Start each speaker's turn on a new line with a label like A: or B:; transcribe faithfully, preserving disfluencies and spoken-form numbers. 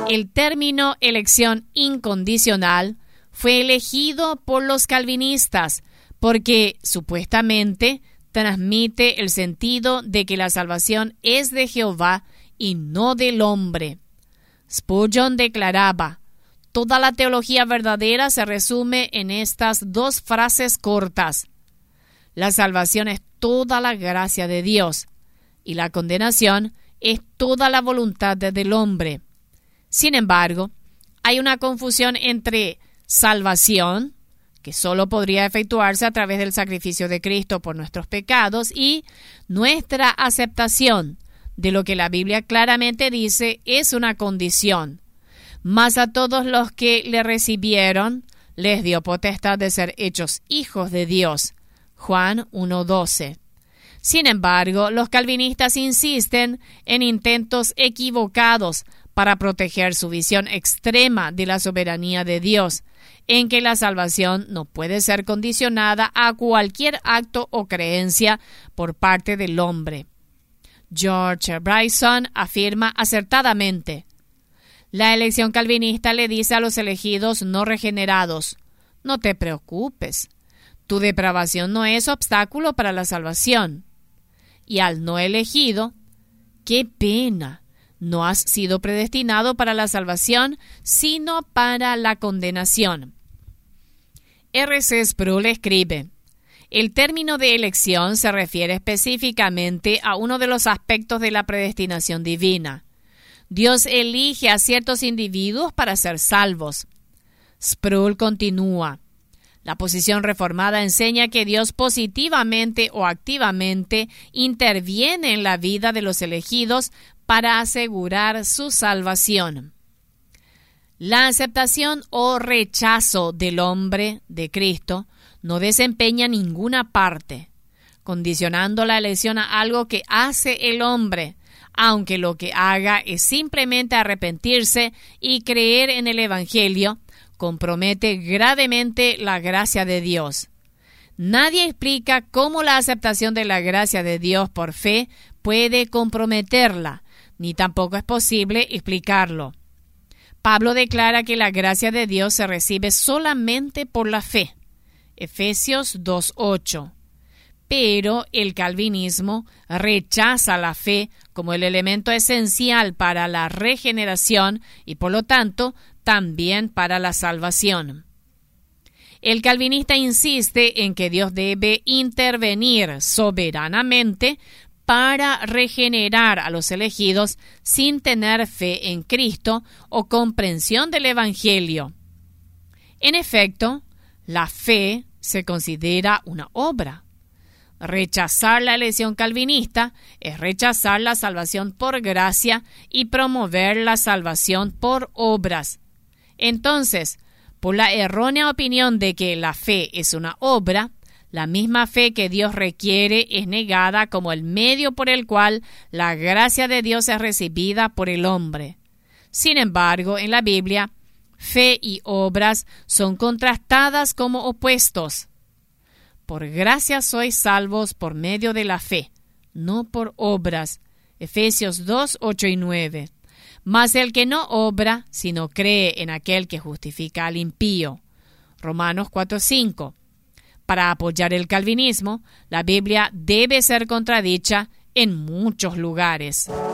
A: El término elección incondicional fue elegido por los calvinistas porque supuestamente transmite el sentido de que la salvación es de Jehová y no del hombre. Spurgeon declaraba: toda la teología verdadera se resume en estas dos frases cortas. La salvación es toda la gracia de Dios y la condenación es toda la voluntad del hombre. Sin embargo, hay una confusión entre salvación, que solo podría efectuarse a través del sacrificio de Cristo por nuestros pecados, y nuestra aceptación de lo que la Biblia claramente dice es una condición. Mas a todos los que le recibieron, les dio potestad de ser hechos hijos de Dios. Juan uno doce. Sin embargo, los calvinistas insisten en intentos equivocados para proteger su visión extrema de la soberanía de Dios, en que la salvación no puede ser condicionada a cualquier acto o creencia por parte del hombre. George Bryson afirma acertadamente: la elección calvinista le dice a los elegidos no regenerados: no te preocupes, tu depravación no es obstáculo para la salvación. Y al no elegido: qué pena, no has sido predestinado para la salvación, sino para la condenación. R C Sproul escribe: el término de elección se refiere específicamente a uno de los aspectos de la predestinación divina. Dios elige a ciertos individuos para ser salvos. Sproul continúa: la posición reformada enseña que Dios positivamente o activamente interviene en la vida de los elegidos para asegurar su salvación. La aceptación o rechazo del hombre de Cristo no desempeña ninguna parte, condicionando la elección a algo que hace el hombre, aunque lo que haga es simplemente arrepentirse y creer en el Evangelio, compromete gravemente la gracia de Dios. Nadie explica cómo la aceptación de la gracia de Dios por fe puede comprometerla, ni tampoco es posible explicarlo. Pablo declara que la gracia de Dios se recibe solamente por la fe. Efesios dos ocho. Pero el calvinismo rechaza la fe como el elemento esencial para la regeneración y, por lo tanto, también para la salvación. El calvinista insiste en que Dios debe intervenir soberanamente para regenerar a los elegidos sin tener fe en Cristo o comprensión del Evangelio. En efecto, la fe se considera una obra. Rechazar la elección calvinista es rechazar la salvación por gracia y promover la salvación por obras. Entonces, por la errónea opinión de que la fe es una obra, la misma fe que Dios requiere es negada como el medio por el cual la gracia de Dios es recibida por el hombre. Sin embargo, en la Biblia, fe y obras son contrastadas como opuestos. Por gracia sois salvos por medio de la fe, no por obras. Efesios dos, ocho y nueve. Mas el que no obra, sino cree en aquel que justifica al impío. Romanos cuatro, cinco. Para apoyar el calvinismo, la Biblia debe ser contradicha en muchos lugares.